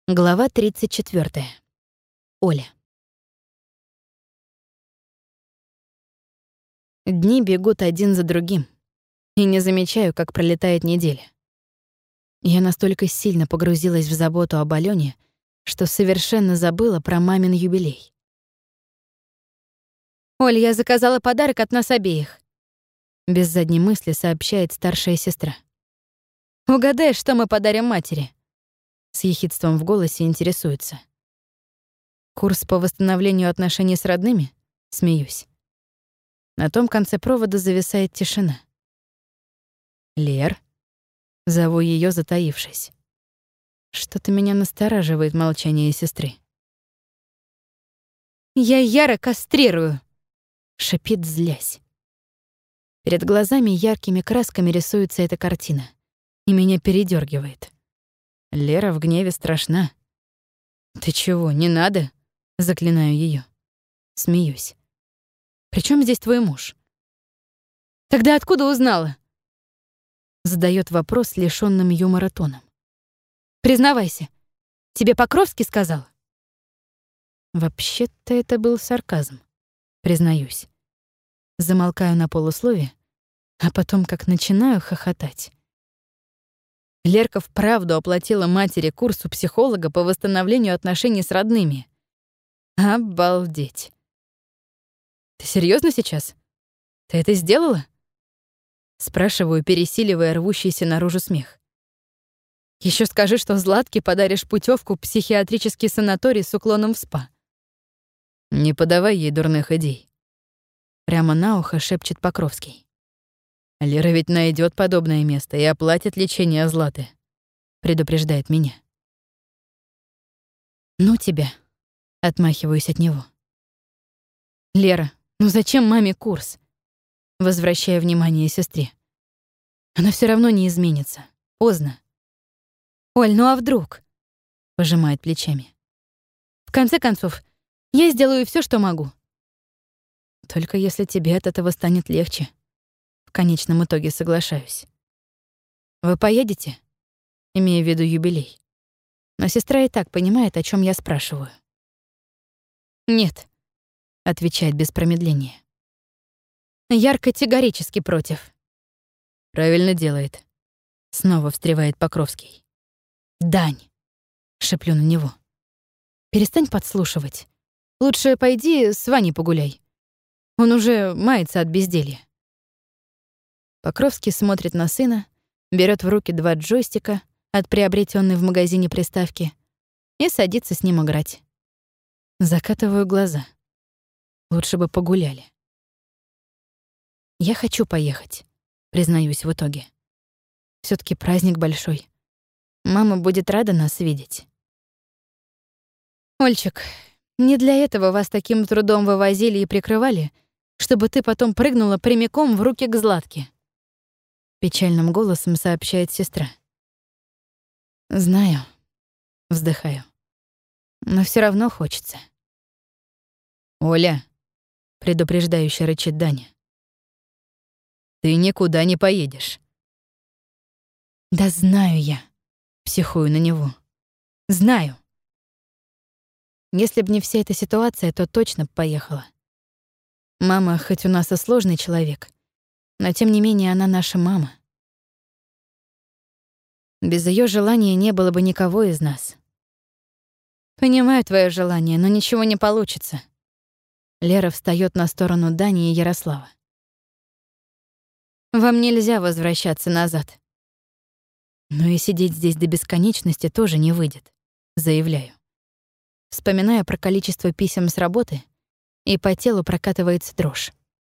Глава 34. Оля. Дни бегут один за другим, и не замечаю, как пролетает неделя. Я настолько сильно погрузилась в заботу об Алёне, что совершенно забыла про мамин юбилей. «Оль, я заказала подарок от нас обеих», — без задней мысли сообщает старшая сестра. «Угадай, что мы подарим матери?» С ехидством в голосе интересуется. «Курс по восстановлению отношений с родными?» Смеюсь. На том конце провода зависает тишина. «Лер?» Зову её, затаившись. Что-то меня настораживает молчание сестры. «Я Яра кастрирую!» — шипит, злясь. Перед глазами яркими красками рисуется эта картина, и меня передёргивает. Лера в гневе страшна. «Ты чего, не надо?» — заклинаю её. Смеюсь. «При чём здесь твой муж?» «Тогда откуда узнала?» Задаёт вопрос лишённым юмора тоном. «Признавайся, тебе Покровский сказал?» Вообще-то это был сарказм, признаюсь. Замолкаю на полуслове, а потом как начинаю хохотать. Лерка вправду оплатила матери курс у психолога по восстановлению отношений с родными. Обалдеть. «Ты серьёзно сейчас? Ты это сделала?» Спрашиваю, пересиливая рвущийся наружу смех. «Ещё скажи, что Златке подаришь путёвку в психиатрический санаторий с уклоном в спа». «Не подавай ей дурных идей», — прямо на ухо шепчет Покровский. «Лера ведь найдёт подобное место и оплатит лечение Златы», — предупреждает меня. «Ну тебя», — отмахиваюсь от него. «Лера, ну зачем маме курс?» Возвращая внимание сестре. «Она всё равно не изменится. Поздно». «Оль, ну а вдруг?» — пожимает плечами. «В конце концов, я сделаю всё, что могу». «Только если тебе от этого станет легче». В конечном итоге соглашаюсь. «Вы поедете?» Имея в виду юбилей. Но сестра и так понимает, о чём я спрашиваю. «Нет», — отвечает без промедления. «Я категорически против». «Правильно делает». Снова встревает Покровский. «Дань», — шеплю на него. «Перестань подслушивать. Лучше пойди с Ваней погуляй. Он уже мается от безделья». Покровский смотрит на сына, берет в руки 2 джойстика от приобретенной в магазине приставки и садится с ним играть. Закатываю глаза. Лучше бы погуляли. Я хочу поехать, признаюсь в итоге. Всё-таки праздник большой. Мама будет рада нас видеть. «Ольчик, не для этого вас таким трудом вывозили и прикрывали, чтобы ты потом прыгнула прямиком в руки к Златке», — печальным голосом сообщает сестра. «Знаю», — вздыхаю, — «но всё равно хочется». «Оля», — предупреждающе рычит Даня, — «ты никуда не поедешь». «Да знаю я», — психую на него. «Знаю». Если б не вся эта ситуация, то точно б поехала. Мама, хоть у нас и сложный человек, но тем не менее она наша мама. Без её желания не было бы никого из нас. «Понимаю твоё желание, но ничего не получится». Лера встаёт на сторону Дани и Ярослава. «Вам нельзя возвращаться назад». «Но и сидеть здесь до бесконечности тоже не выйдет», — заявляю. Вспоминая про количество писем с работы, и по телу прокатывается дрожь.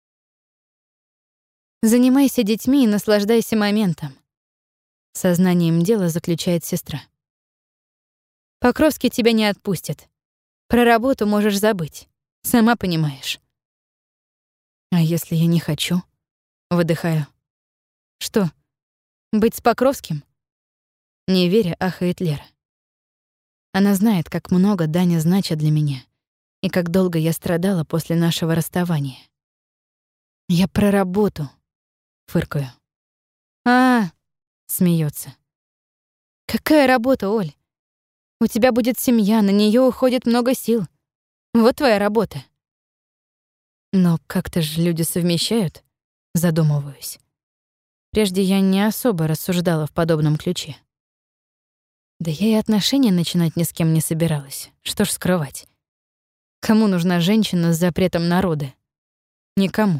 «Занимайся детьми и наслаждайся моментом», — сознанием дела заключает сестра. «Покровский тебя не отпустит. Про работу можешь забыть, сама понимаешь». «А если я не хочу?» — выдыхаю. «Что, быть с Покровским?» Не веря, ахает Лера. Она знает, как много Даня значит для меня и как долго я страдала после нашего расставания. «Я про работу», — фыркаю. «А, — смеётся. — какая работа, Оль? У тебя будет семья, на нее уходит много сил. Вот твоя работа. Но как-то же люди совмещают, задумываюсь. Прежде я не особо рассуждала в подобном ключе. Да я и отношения начинать ни с кем не собиралась. Что ж скрывать? Кому нужна женщина с запретом на роды? Никому.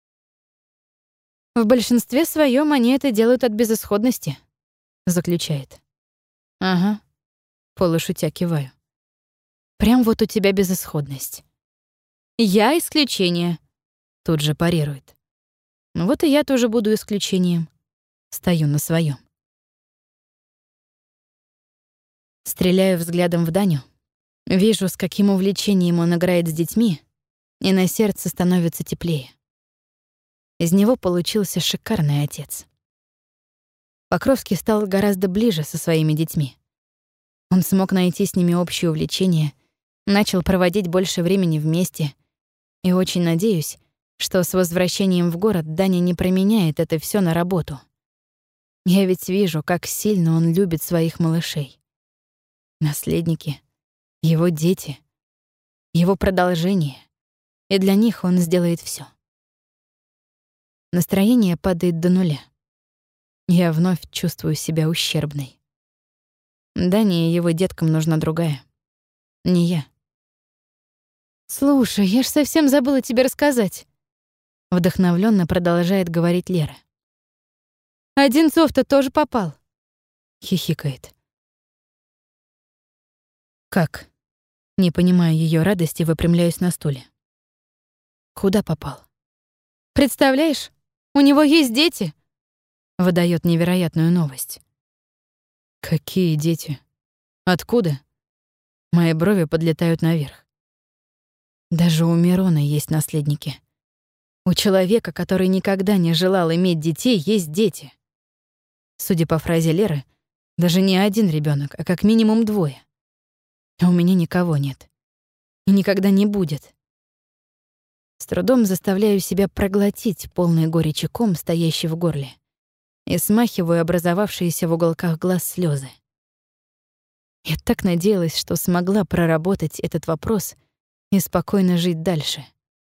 В большинстве своем они это делают от безысходности, заключает. Ага, полушутя киваю. Прям вот у тебя безысходность. Я исключение, тут же парирует. Ну вот и я тоже буду исключением. Стою на своем. Стреляю взглядом в Даню. Вижу, с каким увлечением он играет с детьми, и на сердце становится теплее. Из него получился шикарный отец. Покровский стал гораздо ближе со своими детьми. Он смог найти с ними общее увлечение, начал проводить больше времени вместе, и очень надеюсь, что с возвращением в город Даня не променяет это все на работу. Я ведь вижу, как сильно он любит своих малышей. Наследники, его дети, его продолжение, и для них он сделает все. Настроение падает до нуля. Я вновь чувствую себя ущербной. Дане и его деткам нужна другая. Не я. «Слушай, я ж совсем забыла тебе рассказать», — вдохновленно продолжает говорить Лера. «Одинцов-то тоже попал», — хихикает. «Как?» Не понимая ее радости, выпрямляюсь на стуле. «Куда попал?» «Представляешь, у него есть дети», — выдает невероятную новость. «Какие дети? Откуда?» Мои брови подлетают наверх. Даже у Мирона есть наследники. У человека, который никогда не желал иметь детей, есть дети. Судя по фразе Леры, даже не один ребенок, а как минимум двое. А у меня никого нет. И никогда не будет. С трудом заставляю себя проглотить полный горечи ком, стоящий в горле, и смахиваю образовавшиеся в уголках глаз слезы. Я так надеялась, что смогла проработать этот вопрос и спокойно жить дальше.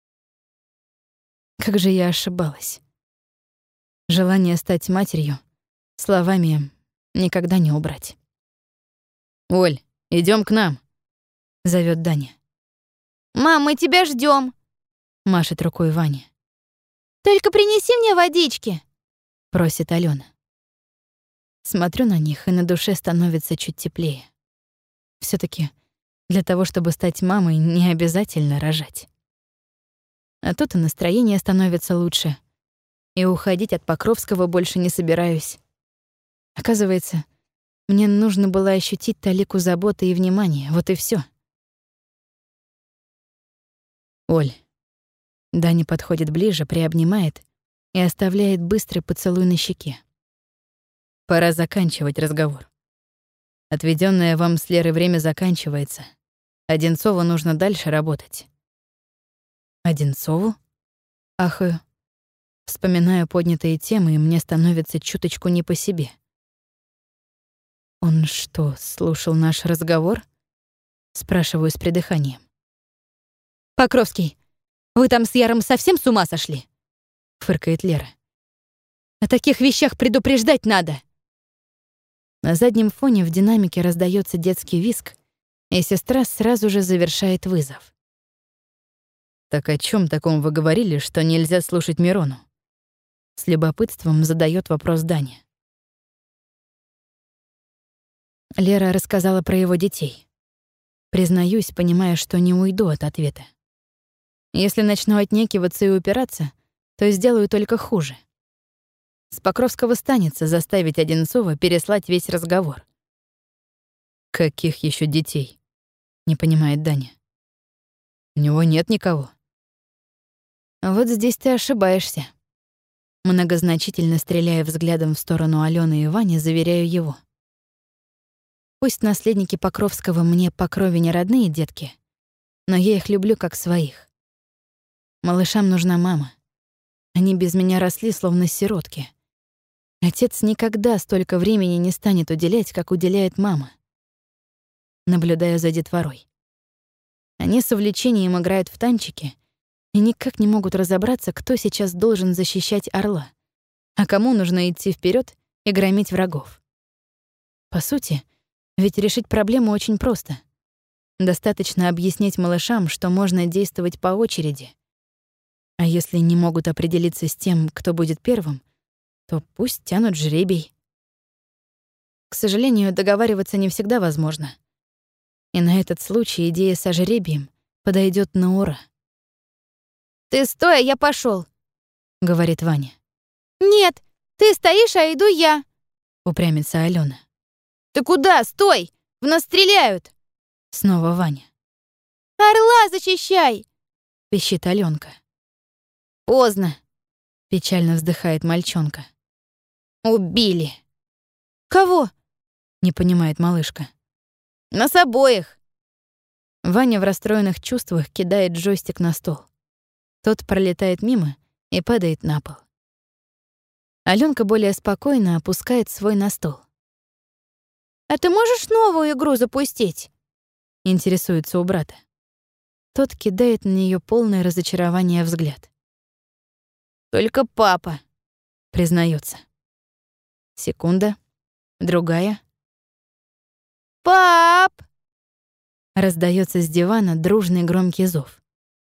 Как же я ошибалась. Желание стать матерью словами никогда не убрать. «Оль, идём к нам», — зовёт Даня. «Мам, мы тебя ждём», — машет рукой Ваня. «Только принеси мне водички», — просит Алена. Смотрю на них, и на душе становится чуть теплее. Всё-таки для того, чтобы стать мамой, не обязательно рожать. А тут и настроение становится лучше, и уходить от Покровского больше не собираюсь. Оказывается, мне нужно было ощутить талику заботы и внимания, вот и всё. «Оль». Даня подходит ближе, приобнимает и оставляет быстрый поцелуй на щеке. «Пора заканчивать разговор. Отведённое вам с Лерой время заканчивается. Одинцову нужно дальше работать». «Одинцову?» Ахаю. Вспоминаю поднятые темы, и мне становится чуточку не по себе. «Он что, слушал наш разговор?» Спрашиваю с придыханием. «Покровский, вы там с Яром совсем с ума сошли?» — фыркает Лера. «О таких вещах предупреждать надо!» На заднем фоне в динамике раздаётся детский визг, и сестра сразу же завершает вызов. «Так о чём таком вы говорили, что нельзя слушать Мирону?» С любопытством задаёт вопрос Даня. Лера рассказала про его детей. Признаюсь, понимая, что не уйду от ответа. Если начну отнекиваться и упираться, то сделаю только хуже. С Покровского станется заставить Одинцова переслать весь разговор. «Каких ещё детей?» — не понимает Даня. «У него нет никого». «Вот здесь ты ошибаешься». Многозначительно стреляя взглядом в сторону Алёны и Вани, заверяю его. Пусть наследники Покровского мне по крови не родные детки, но я их люблю как своих. Малышам нужна мама. Они без меня росли, словно сиротки. Отец никогда столько времени не станет уделять, как уделяет мама. наблюдая за детворой. Они с увлечением играют в танчики и никак не могут разобраться, кто сейчас должен защищать орла, а кому нужно идти вперед и громить врагов. По сути, ведь решить проблему очень просто. Достаточно объяснить малышам, что можно действовать по очереди. А если не могут определиться с тем, кто будет первым, то пусть тянут жребий. К сожалению, договариваться не всегда возможно. И на этот случай идея со жребием подойдет на ура. «Ты стой, а я пошел, говорит Ваня. «Нет, ты стоишь, а иду я». Упрямится Алена. «Ты куда? Стой! В нас стреляют!» Снова Ваня. «Орла защищай!» Пищит Алёнка. «Поздно!» Печально вздыхает мальчонка. «Убили!» «Кого?» Не понимает малышка. «Нас обоих!» Ваня в расстроенных чувствах кидает джойстик на стол. Тот пролетает мимо и падает на пол. Алёнка более спокойно опускает свой на стол. «А ты можешь новую игру запустить?» Интересуется у брата. Тот кидает на неё полное разочарование взгляд. «Только папа», — признается. Секунда, другая. «Пап!» — раздаётся с дивана дружный громкий зов.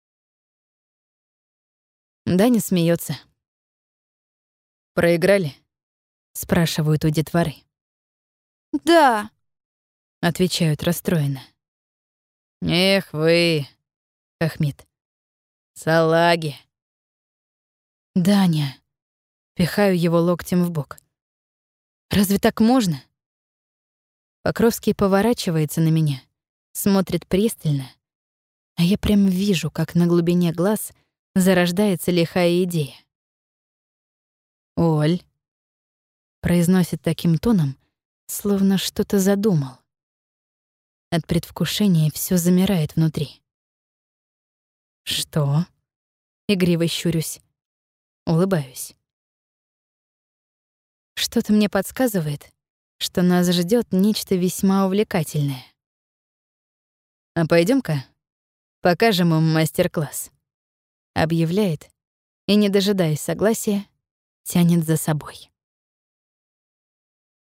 Даня смеётся. «Проиграли?» — спрашивают у детворы. «Да», — отвечают расстроенно. «Эх вы!» — хохмит. «Салаги!» «Даня!» — пихаю его локтем в бок. «Разве так можно?» Покровский поворачивается на меня, смотрит пристально, а я прям вижу, как на глубине глаз зарождается лихая идея. «Оль!» — произносит таким тоном, словно что-то задумал. От предвкушения всё замирает внутри. «Что?» — игриво щурюсь. Улыбаюсь. Что-то мне подсказывает, что нас ждёт нечто весьма увлекательное. «А пойдём-ка, покажем им мастер-класс», — объявляет и, не дожидаясь согласия, тянет за собой.